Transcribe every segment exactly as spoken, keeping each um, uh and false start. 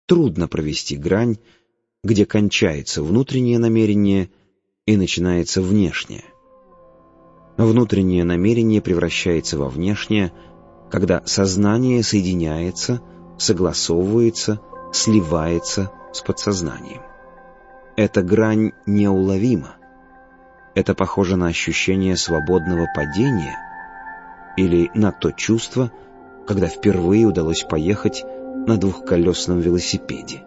трудно провести грань, где кончается внутреннее намерение и начинается внешнее. Внутреннее намерение превращается во внешнее, когда сознание соединяется, согласовывается, сливается с подсознанием. Эта грань неуловима. Это похоже на ощущение свободного падения или на то чувство, когда впервые удалось поехать на двухколесном велосипеде.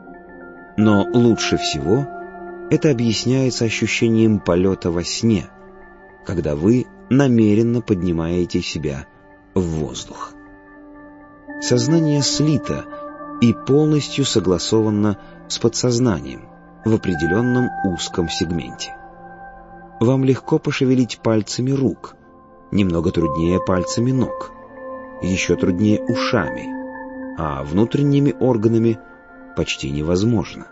Но лучше всего это объясняется ощущением полета во сне, когда вы намеренно поднимаете себя в воздух. Сознание слито и полностью согласовано с подсознанием в определенном узком сегменте. Вам легко пошевелить пальцами рук, немного труднее пальцами ног, еще труднее ушами, а внутренними органами почти невозможно.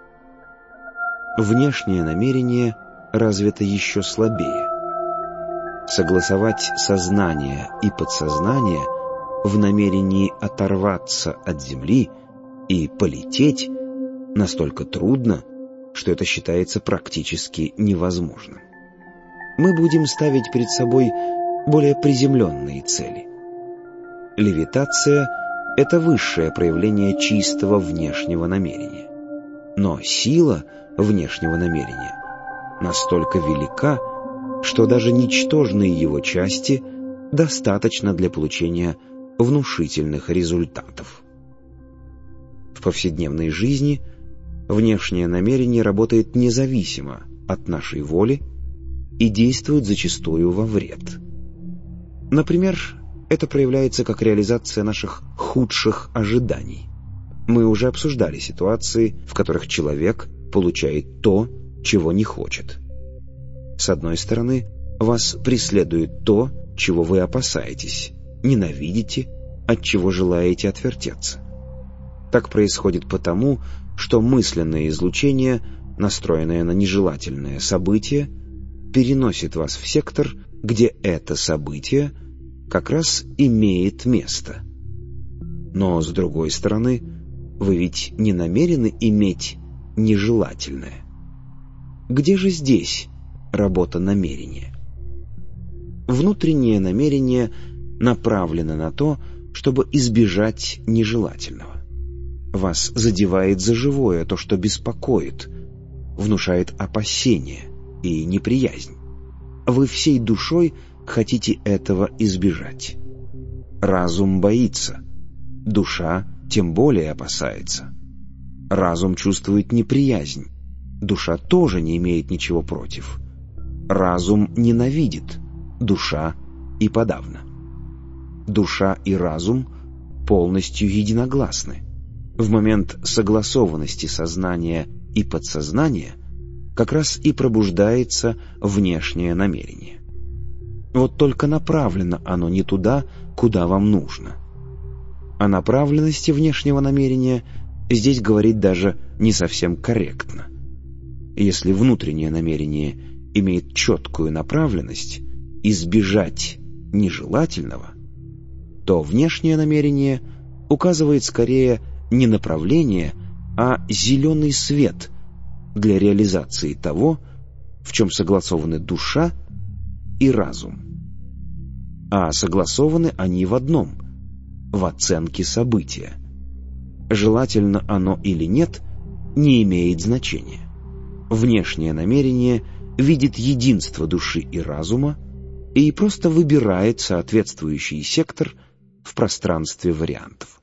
Внешнее намерение развито еще слабее. Согласовать сознание и подсознание в намерении оторваться от земли и полететь настолько трудно, что это считается практически невозможным. Мы будем ставить перед собой более приземленные цели. Левитация — это высшее проявление чистого внешнего намерения. Но сила внешнего намерения настолько велика, что даже ничтожные его части достаточно для получения внушительных результатов. В повседневной жизни внешнее намерение работает независимо от нашей воли и действует зачастую во вред. Например, это проявляется как реализация наших худших ожиданий. Мы уже обсуждали ситуации, в которых человек получает то, чего не хочет. С одной стороны, вас преследует то, чего вы опасаетесь, ненавидите, от чего желаете отвертеться. Так происходит потому, что мысленное излучение, настроенное на нежелательное событие, переносит вас в сектор, где это событие как раз имеет место. Но, с другой стороны, вы ведь не намерены иметь нежелательное. Где же здесь работа намерения? Внутреннее намерение направлено на то, чтобы избежать нежелательного. Вас задевает за живое то, что беспокоит, внушает опасение и неприязнь. Вы всей душой хотите этого избежать. Разум боится, душа тем более опасается. Разум чувствует неприязнь, душа тоже не имеет ничего против. Разум ненавидит, душа и подавно. Душа и разум полностью единогласны. В момент согласованности сознания и подсознания как раз и пробуждается внешнее намерение. Вот только направлено оно не туда, куда вам нужно. О направленности внешнего намерения здесь говорить даже не совсем корректно. Если внутреннее намерение имеет четкую направленность избежать нежелательного, то внешнее намерение указывает скорее не направление, а зеленый свет для реализации того, в чем согласованы душа и разум. А согласованы они в одном — в оценке события. Желательно оно или нет, не имеет значения. Внешнее намерение видит единство души и разума и просто выбирает соответствующий сектор в пространстве вариантов.